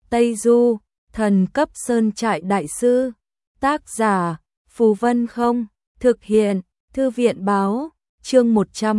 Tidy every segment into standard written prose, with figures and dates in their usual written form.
Tây Du, thần cấp sơn trại đại sư. Tác giả, Phù Vân Không. Thực hiện, Thư viện Báo. Chương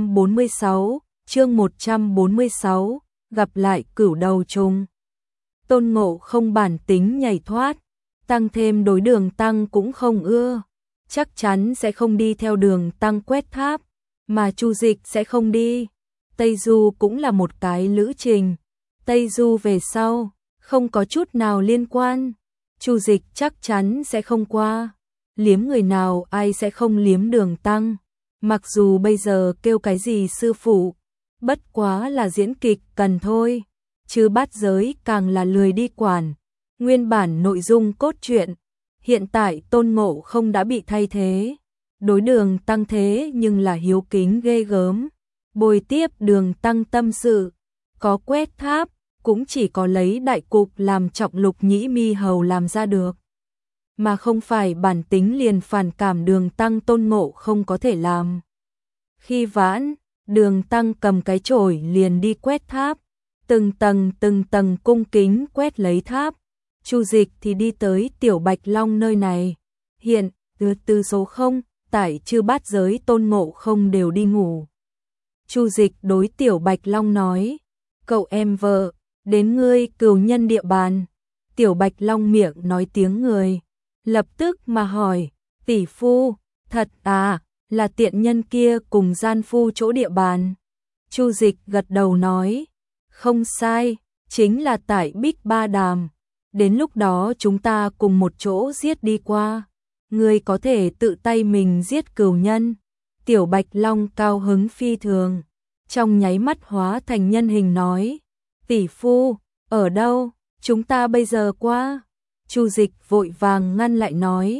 146, gặp lại Cửu Đầu Trùng. Tôn Ngộ không bản tính nhảy thoát, tăng thêm đối Đường Tăng cũng không ưa, chắc chắn sẽ không đi theo Đường Tăng quét tháp, mà Chu Dịch sẽ không đi. Tây Du cũng là một cái lữ trình, Tây Du về sau, không có chút nào liên quan, Chu Dịch chắc chắn sẽ không qua. Liếm người nào ai sẽ không liếm Đường Tăng, mặc dù bây giờ kêu cái gì sư phụ, bất quá là diễn kịch cần thôi, chứ bát giới càng là lười đi quản. Nguyên bản nội dung cốt truyện, hiện tại Tôn Ngộ không đã bị thay thế, đối Đường Tăng thế nhưng là hiếu kính ghê gớm, bồi tiếp Đường Tăng tâm sự, có quét tháp, cũng chỉ có lấy đại cục làm trọng Lục Nhĩ Mi Hầu làm ra được, mà không phải bản tính liền phản cảm Đường Tăng Tôn Ngộ không có thể làm. Khi vãn, Đường Tăng cầm cái chổi liền đi quét tháp, từng tầng cung kính quét lấy tháp. Chu Dịch thì đi tới Tiểu Bạch Long nơi này. Hiện, từ số 0, tại chư bát giới Tôn Ngộ không đều đi ngủ. Chu Dịch đối Tiểu Bạch Long nói, cậu em vợ, đến ngươi cừu nhân địa bàn. Tiểu Bạch Long miệng nói tiếng người, lập tức mà hỏi, tỷ phu, thật à, là tiện nhân kia cùng gian phu chỗ địa bàn. Chu Dịch gật đầu nói, không sai, chính là tại Bích Ba Đàm. Đến lúc đó chúng ta cùng một chỗ giết đi qua. Ngươi có thể tự tay mình giết cừu nhân. Tiểu Bạch Long cao hứng phi thường, trong nháy mắt hóa thành nhân hình nói, tỷ phu, ở đâu, chúng ta bây giờ qua. Chu Dịch vội vàng ngăn lại nói,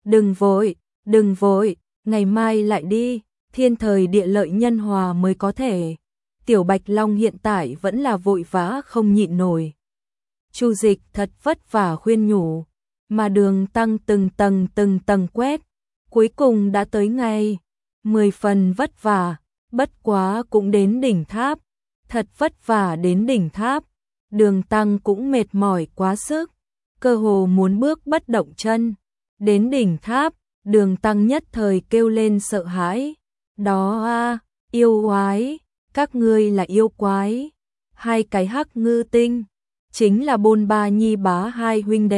đừng vội, ngày mai lại đi, thiên thời địa lợi nhân hòa mới có thể. Tiểu Bạch Long hiện tại vẫn là vội vã không nhịn nổi. Chu Dịch thật vất vả khuyên nhủ, mà Đường Tăng từng tầng quét, cuối cùng đã tới ngày, 10 phần vất vả, bất quá cũng đến đỉnh tháp, thật vất vả đến đỉnh tháp, Đường Tăng cũng mệt mỏi quá sức, cơ hồ muốn bước bất động chân. Đến đỉnh tháp, Đường Tăng nhất thời kêu lên sợ hãi, đó a, yêu quái, các ngươi là yêu quái, hai cái hắc ngư tinh, chính là Bôn Ba Nhi Bá hai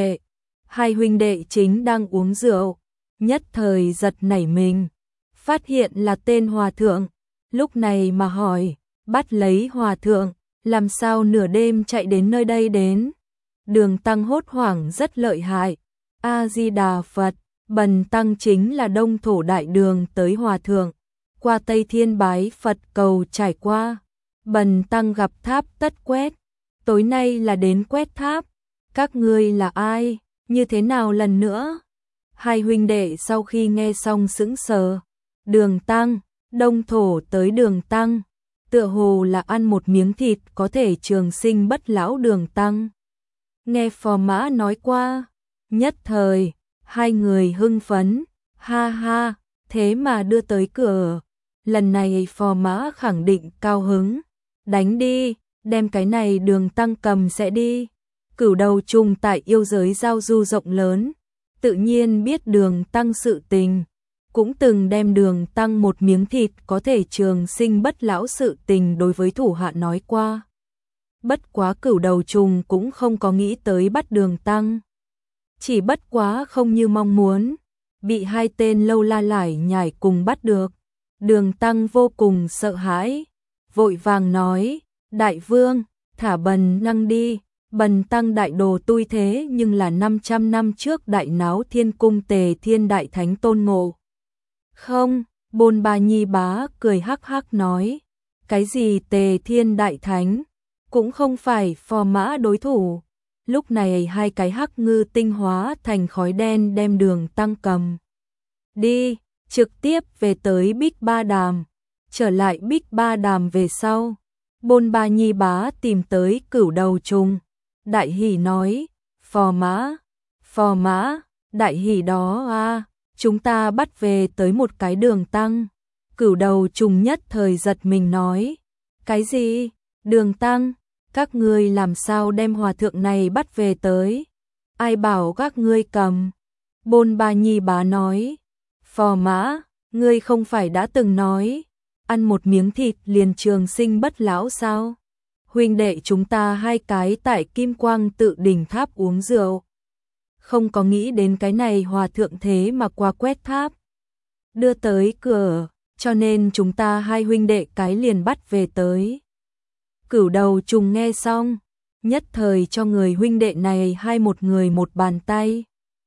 huynh đệ chính đang uống rượu, nhất thời giật nảy mình, phát hiện là tên hòa thượng, lúc này mà hỏi, bắt lấy hòa thượng, làm sao nửa đêm chạy đến nơi đây đến. Đường Tăng hốt hoảng rất lợi hại, A-di-đà Phật, bần tăng chính là Đông Thổ Đại Đường tới hòa thượng, qua Tây Thiên bái Phật cầu trải qua, bần tăng gặp tháp tất quét, tối nay là đến quét tháp, các ngươi là ai, như thế nào lần nữa? Hai huynh đệ sau khi nghe xong sững sờ, Đường Tăng, Đông Thổ tới Đường Tăng, tựa hồ là ăn một miếng thịt có thể trường sinh bất lão Đường Tăng. Nghe Phò Mã nói qua, nhất thời, hai người hưng phấn, ha ha, thế mà đưa tới cửa, lần này Phò Mã khẳng định cao hứng, đánh đi, đem cái này Đường Tăng cầm sẽ đi. Cửu Đầu Trùng tại yêu giới giao du rộng lớn, tự nhiên biết Đường Tăng sự tình, cũng từng đem Đường Tăng một miếng thịt có thể trường sinh bất lão sự tình đối với thủ hạ nói qua. Bất quá Cửu Đầu Trùng cũng không có nghĩ tới bắt Đường Tăng, chỉ bất quá không như mong muốn, bị hai tên lâu la lải nhải cùng bắt được. Đường Tăng vô cùng sợ hãi, vội vàng nói, đại vương, thả bần tăng đi, bần tăng đại đồ tui thế nhưng là 500 năm trước đại náo thiên cung Tề Thiên Đại Thánh Tôn Ngộ. Không, Bôn Ba Nhi Bá cười hắc hắc nói, cái gì Tề Thiên Đại Thánh, cũng không phải Phò Mã đối thủ. Lúc này hai cái hắc ngư tinh hóa thành khói đen đem Đường Tăng cầm đi, trực tiếp về tới Bích Ba Đàm. Trở lại Bích Ba Đàm về sau, Bôn Ba Nhi Bá tìm tới Cửu Đầu Trùng, đại hỉ nói, Phò Mã, đại hỉ đó a, chúng ta bắt về tới một cái Đường Tăng. Cửu Đầu Trùng nhất thời giật mình nói, cái gì, Đường Tăng, Các ngươi làm sao đem hòa thượng này bắt về tới? Ai bảo các ngươi cầm? Bôn Ba Nhi Bá nói. Phò Mã, ngươi không phải đã từng nói, ăn một miếng thịt liền trường sinh bất lão sao? Huynh đệ chúng ta hai cái tại Kim Quang Tự Đỉnh Tháp uống rượu. Không có nghĩ đến cái này hòa thượng thế mà qua quét tháp. Đưa tới cửa, cho nên chúng ta hai huynh đệ cái liền bắt về tới. Cửu Đầu Trùng nghe xong, nhất thời cho người huynh đệ này hai một người một bàn tay.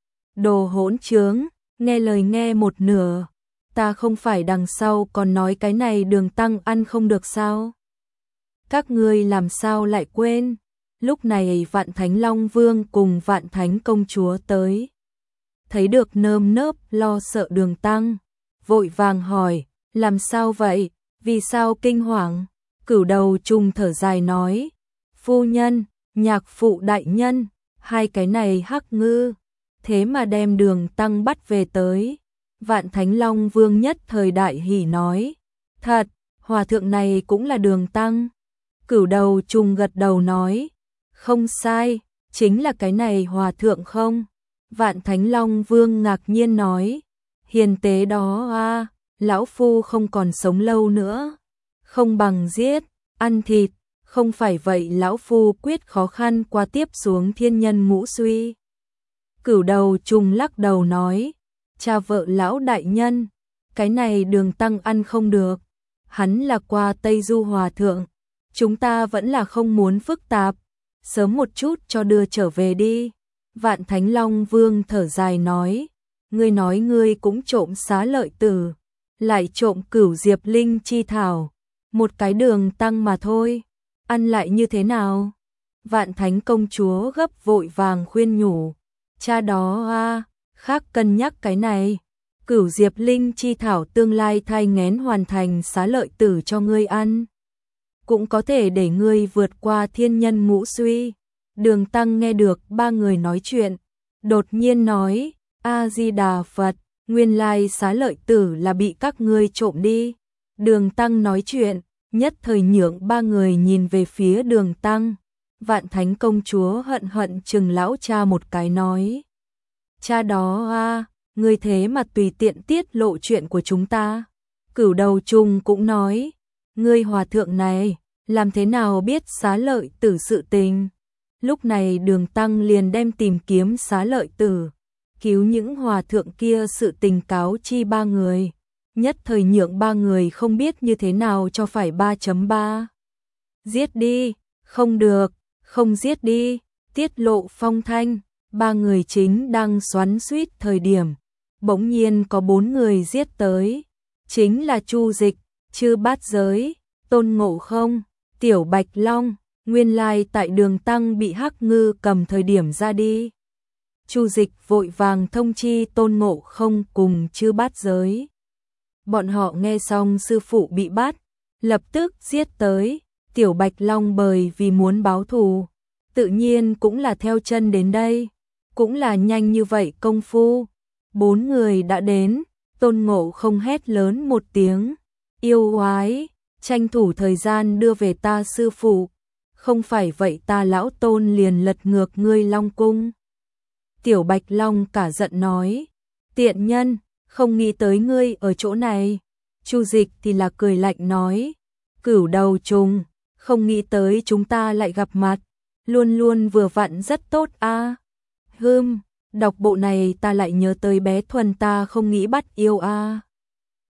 Đồ hỗn trướng, nghe lời nghe một nửa, ta không phải đằng sau còn nói cái này Đường Tăng ăn không được sao? Các ngươi làm sao lại quên? Lúc này Vạn Thánh Long Vương cùng Vạn Thánh Công Chúa tới. Thấy được nơm nớp lo sợ Đường Tăng, vội vàng hỏi, làm sao vậy? Vì sao kinh hoàng? Cửu Đầu Trùng thở dài nói, phu nhân, nhạc phụ đại nhân, hai cái này hắc ngư, thế mà đem Đường Tăng bắt về tới. Vạn Thánh Long Vương nhất thời đại hỉ nói, thật, hòa thượng này cũng là Đường Tăng. Cửu Đầu Trùng gật đầu nói, không sai, chính là cái này hòa thượng không? Vạn Thánh Long Vương ngạc nhiên nói, hiền tế đó a, lão phu không còn sống lâu nữa, không bằng giết, ăn thịt, không phải vậy lão phu quyết khó khăn qua tiếp xuống thiên nhân ngũ suy. Cửu Đầu Trùng lắc đầu nói, cha vợ lão đại nhân, cái này Đường Tăng ăn không được, hắn là qua Tây Du hòa thượng, chúng ta vẫn là không muốn phức tạp, sớm một chút cho đưa trở về đi. Vạn Thánh Long Vương thở dài nói, ngươi nói ngươi cũng trộm Xá Lợi Tử, lại trộm Cửu Diệp Linh chi thảo, một cái Đường Tăng mà thôi, ăn lại như thế nào? Vạn Thánh Công Chúa gấp vội vàng khuyên nhủ, cha đó a, khác cân nhắc cái này, Cửu Diệp Linh chi thảo tương lai thai nghén hoàn thành Xá Lợi Tử cho ngươi ăn, cũng có thể để ngươi vượt qua thiên nhân ngũ suy. Đường Tăng nghe được ba người nói chuyện, đột nhiên nói, A-di-đà Phật, nguyên lai Xá Lợi Tử là bị các ngươi trộm đi. Đường Tăng nói chuyện, nhất thời nhượng ba người nhìn về phía Đường Tăng. Vạn Thánh Công Chúa hận hận chừng lão cha một cái nói, cha đó a, ngươi thế mà tùy tiện tiết lộ chuyện của chúng ta. Cửu Đầu Trùng cũng nói, ngươi hòa thượng này, làm thế nào biết Xá Lợi Tử sự tình? Lúc này Đường Tăng liền đem tìm kiếm Xá Lợi Tử, cứu những hòa thượng kia sự tình cáo chi ba người, nhất thời nhượng ba người không biết như thế nào cho phải 3.3. Giết đi, không được, không giết đi, tiết lộ phong thanh, ba người chính đang xoắn xuýt thời điểm, bỗng nhiên có 4 người giết tới, chính là Chu Dịch, Chư Bát Giới, Tôn Ngộ Không, Tiểu Bạch Long, nguyên lai tại Đường Tăng bị hắc ngư cầm thời điểm ra đi. Chu Dịch vội vàng thông chi Tôn Ngộ Không cùng Chư Bát Giới. Bọn họ nghe xong sư phụ bị bắt, lập tức giết tới, Tiểu Bạch Long bởi vì muốn báo thù, tự nhiên cũng là theo chân đến đây, cũng là nhanh như vậy công phu. 4 người đã đến, Tôn Ngộ Không hét lớn một tiếng, yêu oái, tranh thủ thời gian đưa về ta sư phụ, không phải vậy ta lão Tôn liền lật ngược ngươi Long Cung. Tiểu Bạch Long cả giận nói, tiện nhân, không nghĩ tới ngươi ở chỗ này. Chu Dịch thì là cười lạnh nói, Cửu Đầu Trùng, không nghĩ tới chúng ta lại gặp mặt, luôn luôn vừa vặn rất tốt a. Đọc bộ này ta lại nhớ tới bé Thuần ta không nghĩ bắt yêu a.